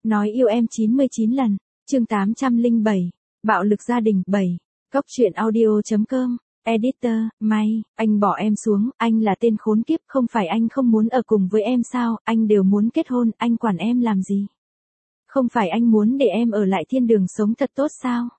Nói yêu em 99 lần. Chương 807. Bạo lực gia đình 7. Cốc truyện audio.com. Editor, May, anh bỏ em xuống, anh là tên khốn kiếp, không phải anh không muốn ở cùng với em sao, anh đều muốn kết hôn, anh quản em làm gì? Không phải anh muốn để em ở lại thiên đường sống thật tốt sao?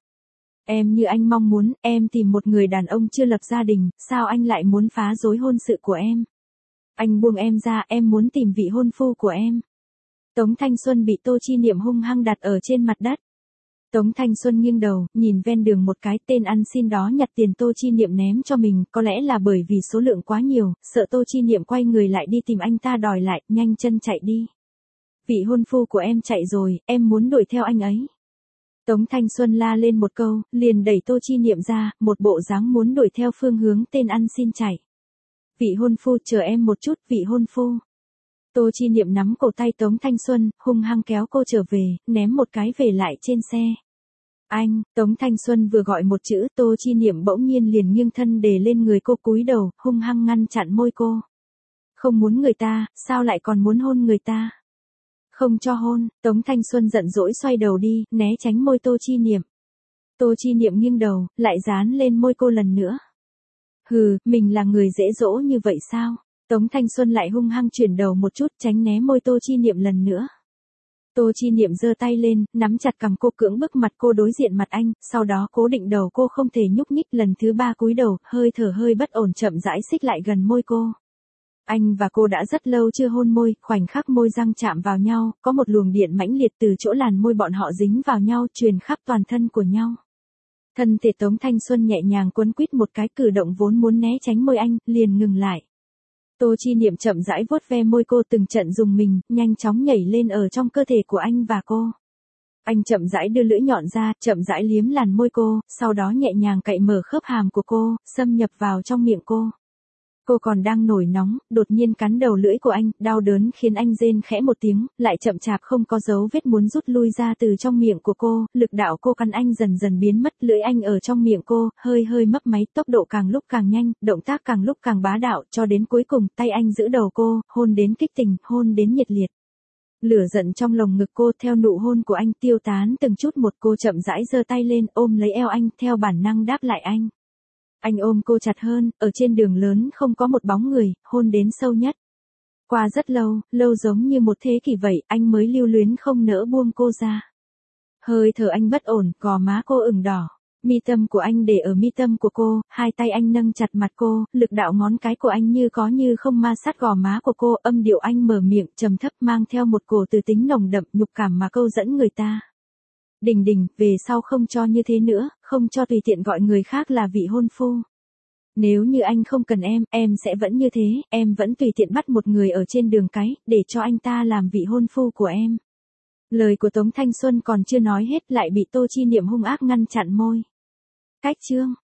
Em như anh mong muốn, em tìm một người đàn ông chưa lập gia đình, sao anh lại muốn phá rối hôn sự của em? Anh buông em ra, em muốn tìm vị hôn phu của em. Tống Thanh Xuân bị Tô Chi Niệm hung hăng đặt ở trên mặt đất. Tống Thanh Xuân nghiêng đầu, nhìn ven đường một cái tên ăn xin đó nhặt tiền Tô Chi Niệm ném cho mình, có lẽ là bởi vì số lượng quá nhiều, sợ Tô Chi Niệm quay người lại đi tìm anh ta đòi lại, nhanh chân chạy đi. Vị hôn phu của em chạy rồi, em muốn đuổi theo anh ấy. Tống Thanh Xuân la lên một câu, liền đẩy Tô Chi Niệm ra, một bộ dáng muốn đuổi theo phương hướng tên ăn xin chạy. Vị hôn phu, chờ em một chút, vị hôn phu. Tô Chi Niệm nắm cổ tay Tống Thanh Xuân, hung hăng kéo cô trở về, ném một cái về lại trên xe. Anh, Tống Thanh Xuân vừa gọi một chữ, Tô Chi Niệm bỗng nhiên liền nghiêng thân đề lên người cô cúi đầu, hung hăng ngăn chặn môi cô. Không muốn người ta, sao lại còn muốn hôn người ta? Không cho hôn, Tống Thanh Xuân giận dỗi xoay đầu đi, né tránh môi Tô Chi Niệm. Tô Chi Niệm nghiêng đầu, lại dán lên môi cô lần nữa. Hừ, mình là người dễ dỗ như vậy sao? Tống Thanh Xuân lại hung hăng chuyển đầu một chút, tránh né môi Tô Chi Niệm lần nữa. Tô Chi Niệm giơ tay lên, nắm chặt cằm cô, cưỡng bức mặt cô đối diện mặt anh, sau đó cố định đầu cô không thể nhúc nhích, lần thứ 3 cúi đầu, hơi thở hơi bất ổn chậm rãi xích lại gần môi cô. Anh và cô đã rất lâu chưa hôn môi, khoảnh khắc môi răng chạm vào nhau, có một luồng điện mãnh liệt từ chỗ làn môi bọn họ dính vào nhau, truyền khắp toàn thân của nhau. Thân thể Tống Thanh Xuân nhẹ nhàng quấn quýt một cái, cử động vốn muốn né tránh môi anh, liền ngừng lại. Tô Chi Niệm chậm rãi vuốt ve môi cô, từng trận dùng mình, nhanh chóng nhảy lên ở trong cơ thể của anh và cô. Anh chậm rãi đưa lưỡi nhọn ra, chậm rãi liếm làn môi cô, sau đó nhẹ nhàng cạy mở khớp hàm của cô, xâm nhập vào trong miệng cô. Cô còn đang nổi nóng, đột nhiên cắn đầu lưỡi của anh, đau đớn khiến anh rên khẽ một tiếng, lại chậm chạp không có dấu vết muốn rút lui ra từ trong miệng của cô, lực đạo cô cắn anh dần dần biến mất, lưỡi anh ở trong miệng cô, hơi hơi mấp máy, tốc độ càng lúc càng nhanh, động tác càng lúc càng bá đạo, cho đến cuối cùng, tay anh giữ đầu cô, hôn đến kích tình, hôn đến nhiệt liệt. Lửa giận trong lồng ngực cô theo nụ hôn của anh tiêu tán từng chút một, cô chậm rãi giơ tay lên, ôm lấy eo anh, theo bản năng đáp lại anh. Anh ôm cô chặt hơn, ở trên đường lớn không có một bóng người, hôn đến sâu nhất. Qua rất lâu, lâu giống như một thế kỷ vậy, anh mới lưu luyến không nỡ buông cô ra. Hơi thở anh bất ổn, gò má cô ửng đỏ. Mi tâm của anh để ở mi tâm của cô, hai tay anh nâng chặt mặt cô, lực đạo ngón cái của anh như có như không ma sát gò má của cô, âm điệu anh mở miệng trầm thấp mang theo một cổ từ tính nồng đậm, nhục cảm mà câu dẫn người ta. Đình Đình, về sau không cho như thế nữa, không cho tùy tiện gọi người khác là vị hôn phu. Nếu như anh không cần em sẽ vẫn như thế, em vẫn tùy tiện bắt một người ở trên đường cái, để cho anh ta làm vị hôn phu của em. Lời của Tống Thanh Xuân còn chưa nói hết lại bị Tô Chi Niệm hung ác ngăn chặn môi. Cách chương.